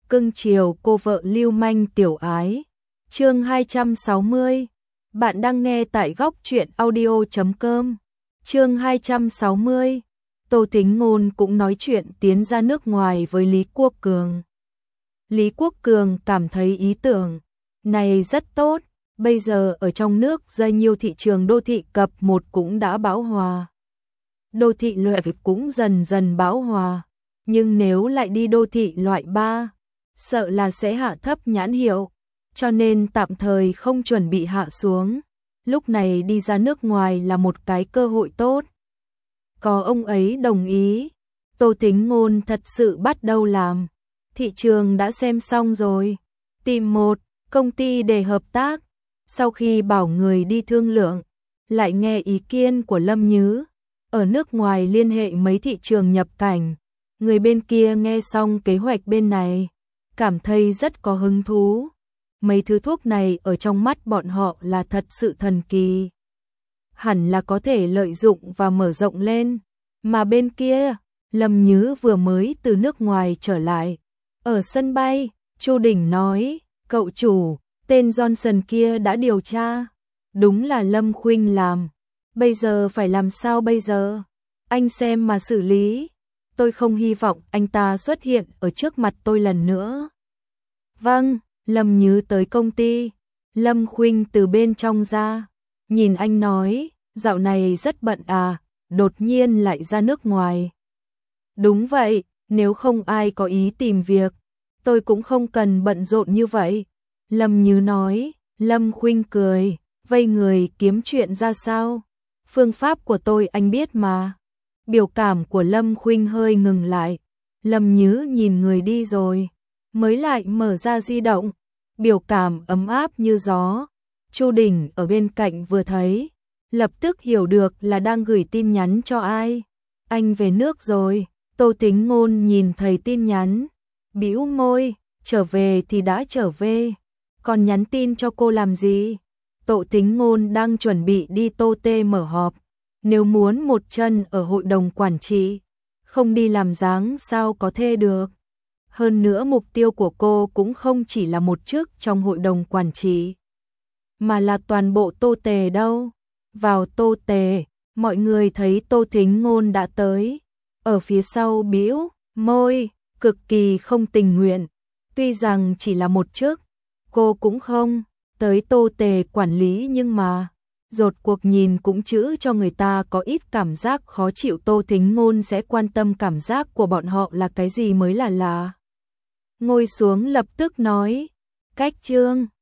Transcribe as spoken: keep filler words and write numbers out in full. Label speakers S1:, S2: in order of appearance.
S1: cưng chiều cô vợ lưu manh tiểu ái. Chương hai trăm sáu mươi. Bạn đang nghe tại góc truyện audio chấm com. Chương hai trăm sáu mươi. Tô Tính Ngôn cũng nói chuyện tiến ra nước ngoài với Lý Quốc Cường. Lý Quốc Cường cảm thấy ý tưởng này rất tốt, bây giờ ở trong nước rất nhiều thị trường đô thị cấp một cũng đã bão hòa. Đô thị loại cũng dần dần bão hòa, nhưng nếu lại đi đô thị loại ba, sợ là sẽ hạ thấp nhãn hiệu, cho nên tạm thời không chuẩn bị hạ xuống. Lúc này đi ra nước ngoài là một cái cơ hội tốt. Có ông ấy đồng ý, Tô Tính Ngôn thật sự bắt đầu làm. Thị trường đã xem xong rồi, tìm một công ty để hợp tác. Sau khi bảo người đi thương lượng, lại nghe ý kiến của Lâm Nhứ, ở nước ngoài liên hệ mấy thị trường nhập cảnh. Người bên kia nghe xong kế hoạch bên này, cảm thấy rất có hứng thú. Mấy thứ thuốc này ở trong mắt bọn họ là thật sự thần kỳ, hẳn là có thể lợi dụng và mở rộng lên. Mà bên kia, Lâm Nhứ vừa mới từ nước ngoài trở lại. Ở sân bay, Chu Đình nói, cậu chủ, tên Johnson kia đã điều tra. Đúng là Lâm Khuynh làm. Bây giờ phải làm sao bây giờ? Anh xem mà xử lý. Tôi không hy vọng anh ta xuất hiện ở trước mặt tôi lần nữa. Vâng, Lâm Nhứ tới công ty. Lâm Khuynh từ bên trong ra, nhìn anh nói, dạo này rất bận à, đột nhiên lại ra nước ngoài. Đúng vậy, nếu không ai có ý tìm việc, tôi cũng không cần bận rộn như vậy. Lâm Nhứ nói. Lâm Khuynh cười, vây người kiếm chuyện ra sao? Phương pháp của tôi anh biết mà. Biểu cảm của Lâm Khuynh hơi ngừng lại. Lâm Nhứ nhìn người đi rồi, mới lại mở ra di động, biểu cảm ấm áp như gió. Chu Đình ở bên cạnh vừa thấy, lập tức hiểu được là đang gửi tin nhắn cho ai. Anh về nước rồi. Tô Tính Ngôn nhìn thấy tin nhắn, bĩu môi, trở về thì đã trở về, còn nhắn tin cho cô làm gì? Tô Tính Ngôn đang chuẩn bị đi Tô Tê mở họp, nếu muốn một chân ở hội đồng quản trị, không đi làm dáng sao có thể được. Hơn nữa mục tiêu của cô cũng không chỉ là một chức trong hội đồng quản trị, mà là toàn bộ Tô Tề đâu. Vào Tô Tề, mọi người thấy Tô Tính Ngôn đã tới, ở phía sau bĩu môi, cực kỳ không tình nguyện. Tuy rằng chỉ là một chức, cô cũng không tới Tô Tề quản lý, nhưng mà rốt cuộc nhìn cũng chữ cho người ta có ít cảm giác khó chịu. Tô Tính Ngôn sẽ quan tâm cảm giác của bọn họ là cái gì mới là lạ. Ngồi xuống lập tức nói, cách trương,